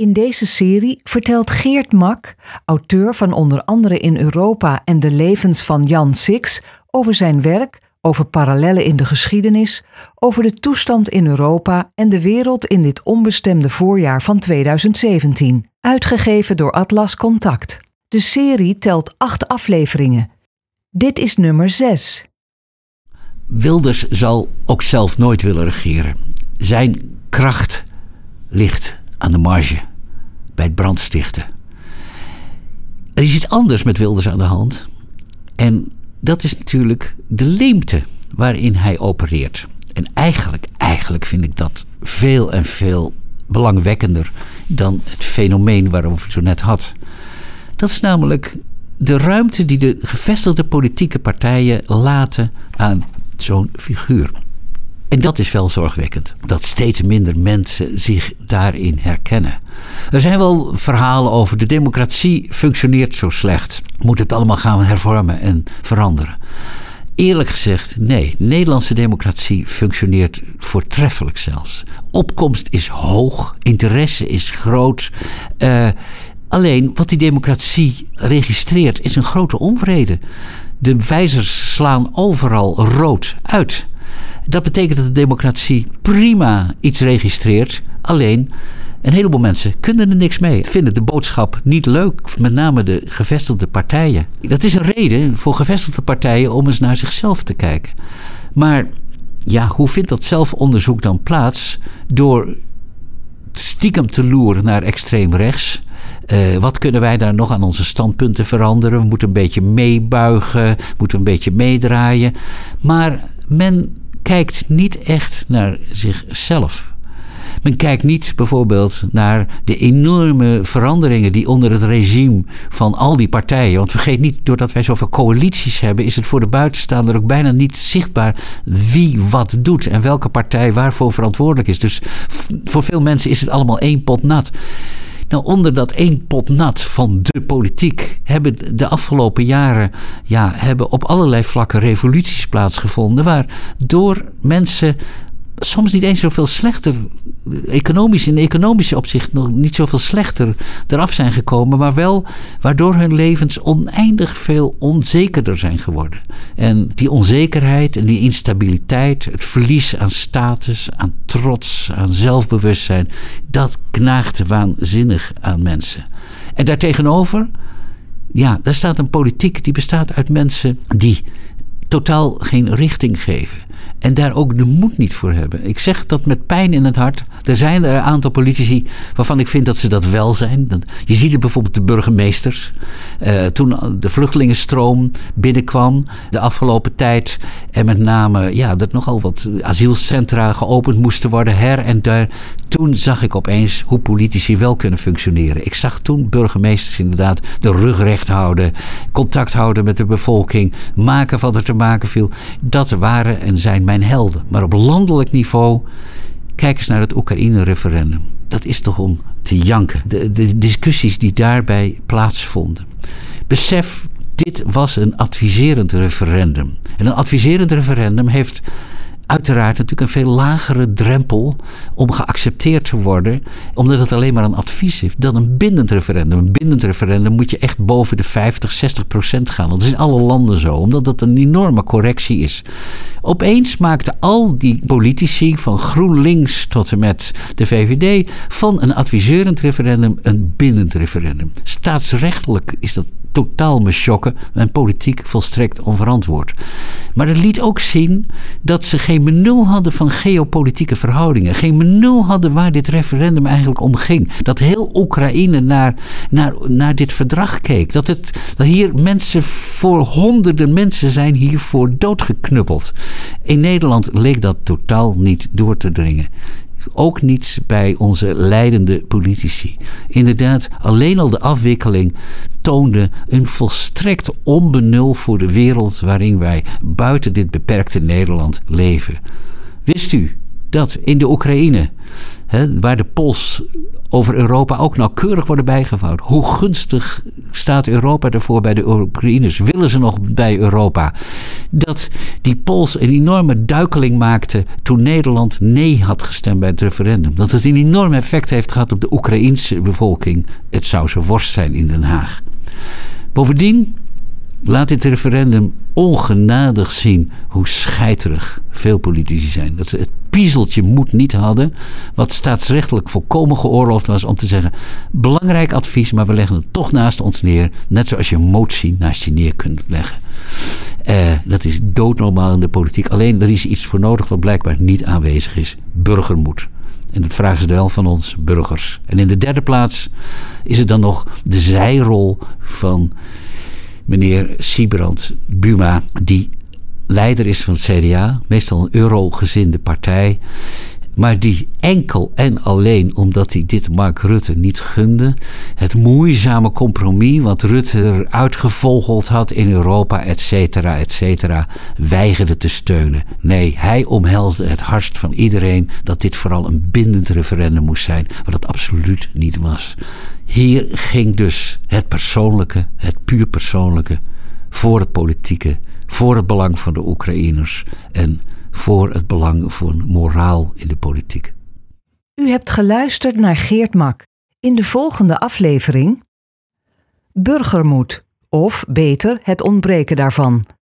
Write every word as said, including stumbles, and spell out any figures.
In deze serie vertelt Geert Mak, auteur van onder andere In Europa en de levens van Jan Six, over zijn werk, over parallellen in de geschiedenis, over de toestand in Europa en de wereld in dit onbestemde voorjaar van tweeduizend zeventien. Uitgegeven door Atlas Contact. De serie telt acht afleveringen. Dit is nummer zes. Wilders zal ook zelf nooit willen regeren. Zijn kracht ligt aan de marge, bij het brandstichten. Er is iets anders met Wilders aan de hand. En dat is natuurlijk de leemte waarin hij opereert. En eigenlijk, eigenlijk vind ik dat veel en veel belangwekkender dan het fenomeen waarover ik het zo net had. Dat is namelijk de ruimte die de gevestigde politieke partijen laten aan zo'n figuur. En dat is wel zorgwekkend, dat steeds minder mensen zich daarin herkennen. Er zijn wel verhalen over de democratie functioneert zo slecht. Moet het allemaal gaan hervormen en veranderen? Eerlijk gezegd, nee. De Nederlandse democratie functioneert voortreffelijk zelfs. Opkomst is hoog, interesse is groot. Uh, alleen wat die democratie registreert is een grote onvrede. De wijzers slaan overal rood uit. Dat betekent dat de democratie prima iets registreert. Alleen, een heleboel mensen kunnen er niks mee. Vinden de boodschap niet leuk. Met name de gevestigde partijen. Dat is een reden voor gevestigde partijen om eens naar zichzelf te kijken. Maar ja, hoe vindt dat zelfonderzoek dan plaats? Door stiekem te loeren naar extreem rechts. Uh, wat kunnen wij daar nog aan onze standpunten veranderen? We moeten een beetje meebuigen. Moeten een beetje meedraaien. Maar men kijkt niet echt naar zichzelf. Men kijkt niet bijvoorbeeld naar de enorme veranderingen die onder het regime van al die partijen. Want vergeet niet, doordat wij zoveel coalities hebben, is het voor de buitenstaander ook bijna niet zichtbaar wie wat doet en welke partij waarvoor verantwoordelijk is. Dus voor veel mensen is het allemaal één pot nat. Nou, onder dat één pot nat van de politiek hebben de afgelopen jaren ja, hebben op allerlei vlakken revoluties plaatsgevonden, waardoor mensen soms niet eens zoveel slechter, economisch in economische opzicht nog niet zoveel slechter eraf zijn gekomen, maar wel waardoor hun levens oneindig veel onzekerder zijn geworden. En die onzekerheid en die instabiliteit, het verlies aan status, aan trots, aan zelfbewustzijn, dat knaagt waanzinnig aan mensen. En daartegenover, ja, daar staat een politiek die bestaat uit mensen die totaal geen richting geven. En daar ook de moed niet voor hebben. Ik zeg dat met pijn in het hart. Er zijn er een aantal politici waarvan ik vind dat ze dat wel zijn. Je ziet het bijvoorbeeld de burgemeesters. Uh, toen de vluchtelingenstroom binnenkwam de afgelopen tijd. En met name ja, dat nogal wat asielcentra geopend moesten worden her en daar. Toen zag ik opeens hoe politici wel kunnen functioneren. Ik zag toen burgemeesters inderdaad de rug recht houden. Contact houden met de bevolking. Maken wat er te maken viel. Dat waren en zijn mijn helden. Maar op landelijk niveau, kijk eens naar het Oekraïne-referendum. Dat is toch om te janken. De, de discussies die daarbij plaatsvonden. Besef, dit was een adviserend referendum. En een adviserend referendum heeft uiteraard natuurlijk een veel lagere drempel om geaccepteerd te worden, omdat het alleen maar een advies is, dan een bindend referendum. Een bindend referendum moet je echt boven de vijftig, zestig procent gaan. Dat is in alle landen zo, omdat dat een enorme correctie is. Opeens maakten al die politici, van GroenLinks tot en met de V V D, van een adviserend referendum een bindend referendum. Staatsrechtelijk is dat totaal me schokken en politiek volstrekt onverantwoord. Maar het liet ook zien dat ze geen benul hadden van geopolitieke verhoudingen. Geen benul hadden waar dit referendum eigenlijk om ging. Dat heel Oekraïne naar, naar, naar dit verdrag keek. Dat, het, dat hier mensen voor honderden mensen zijn hiervoor doodgeknuppeld. In Nederland leek dat totaal niet door te dringen. Ook niet bij onze leidende politici. Inderdaad, alleen al de afwikkeling toonde een volstrekt onbenul voor de wereld waarin wij buiten dit beperkte Nederland leven. Wist u dat in de Oekraïne, hè, waar de pols over Europa ook nauwkeurig worden bijgevouwd. Hoe gunstig staat Europa ervoor bij de Oekraïners? Willen ze nog bij Europa? Dat die pols een enorme duikeling maakte toen Nederland nee had gestemd bij het referendum. Dat het een enorm effect heeft gehad op de Oekraïense bevolking. Het zou ze worst zijn in Den Haag. Bovendien laat dit referendum ongenadig zien hoe scheiterig veel politici zijn. Dat ze het piezeltje moed niet hadden, wat staatsrechtelijk volkomen geoorloofd was om te zeggen, belangrijk advies, maar we leggen het toch naast ons neer, net zoals je een motie naast je neer kunt leggen. Uh, dat is doodnormaal in de politiek. Alleen er is iets voor nodig wat blijkbaar niet aanwezig is. Burgermoed. En dat vragen ze wel van ons burgers. En in de derde plaats is er dan nog de zijrol van meneer Siebrand Buma, die leider is van het C D A, meestal een eurogezinde partij, maar die enkel en alleen omdat hij dit Mark Rutte niet gunde, het moeizame compromis wat Rutte eruit gevogeld had in Europa, et cetera, et cetera, weigerde te steunen. Nee, hij omhelsde het hardst van iedereen dat dit vooral een bindend referendum moest zijn, wat het absoluut niet was. Hier ging dus het persoonlijke, het puur persoonlijke, voor het politieke, voor het belang van de Oekraïners en voor het belang van moraal in de politiek. U hebt geluisterd naar Geert Mak. In de volgende aflevering Burgermoed, of beter het ontbreken daarvan.